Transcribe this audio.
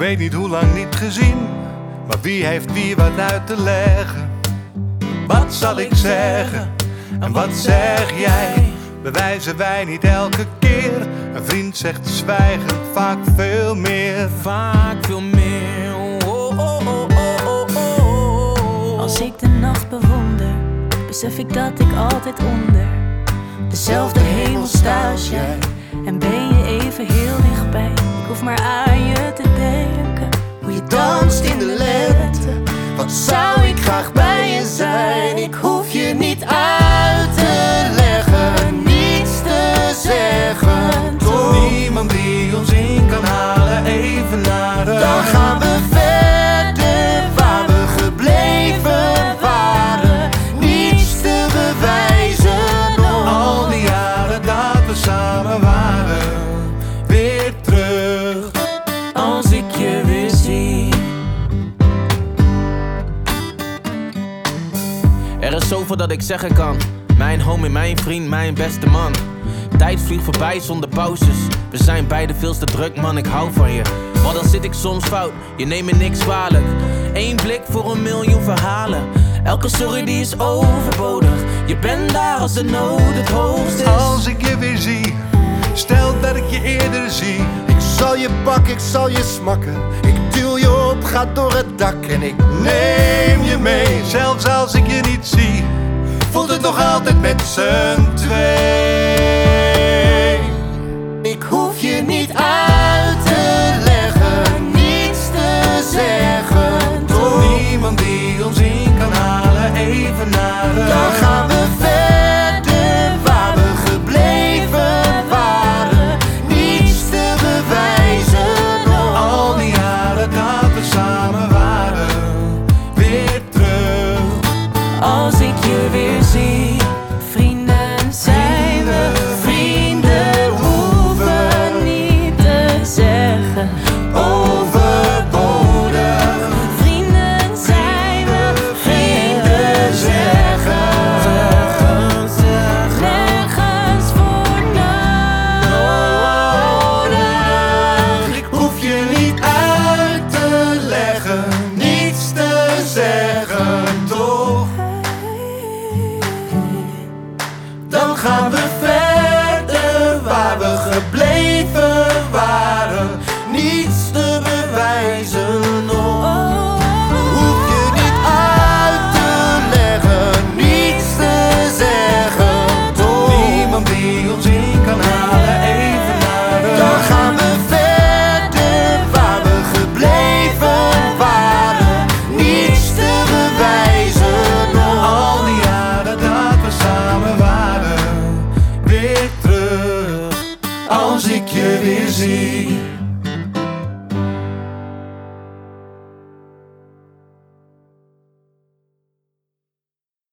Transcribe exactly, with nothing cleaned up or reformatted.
weet niet hoe lang niet gezien, maar wie heeft wie wat uit te leggen? Wat zal ik zeggen en wat zeg jij? Bewijzen wij niet elke keer? Een vriend zegt zwijgend vaak veel meer. Vaak veel meer. Oh, oh, oh, oh, oh, oh. Als ik de nacht bewonder, besef ik dat ik altijd onder dezelfde hemel sta als jij. En ben je even heel dichtbij. Ik hoef maar aan je te denken. Hoe je danst in de lente. Wat zou ik graag bij je zijn? Ik hoef je niet uit te leggen, niets te zeggen. Toch? Niemand die ons in kan halen, even naar de. Dan gaan we verder waar we gebleven waren. Niets te bewijzen nog. Al die jaren dat we samen waren, weer terug. Als ik je weer zie. Er is zoveel dat ik zeggen kan. Mijn homie, mijn vriend, mijn beste man. Tijd vliegt voorbij zonder pauzes. We zijn beide veel te druk, man, ik hou van je. Maar dan zit ik soms fout, je neemt me niks kwalijk. Eén blik voor een miljoen verhalen. Elke sorry die is overbodig. Je bent daar als de nood het hoogst is. Als ik je weer zie, stel dat ik je eerder zie. Ik zal je pakken, ik zal je smakken. Ik duw je op, ga door het dak en ik Neem je mee, zelfs als ik je niet zie, voelt het nog altijd met z'n twee. Ik hoef je niet uit te leggen, niets te zeggen. Toch? Niemand die ons in kan halen, even naar de. Dan gaan we verder waar we gebleven waren. Niets te bewijzen nog. Al die jaren dat we samen waren, weer terug. Als ik je weer zie, vrienden zijn we. Vrienden hoeven niet te zeggen. Overbodig, Vrienden zijn we. Vrienden zeggen. Nergens voor nodig. ik hoef je niet uit te leggen, niets te zeggen, toch? Dan gaan we verder waar we gebleven waren.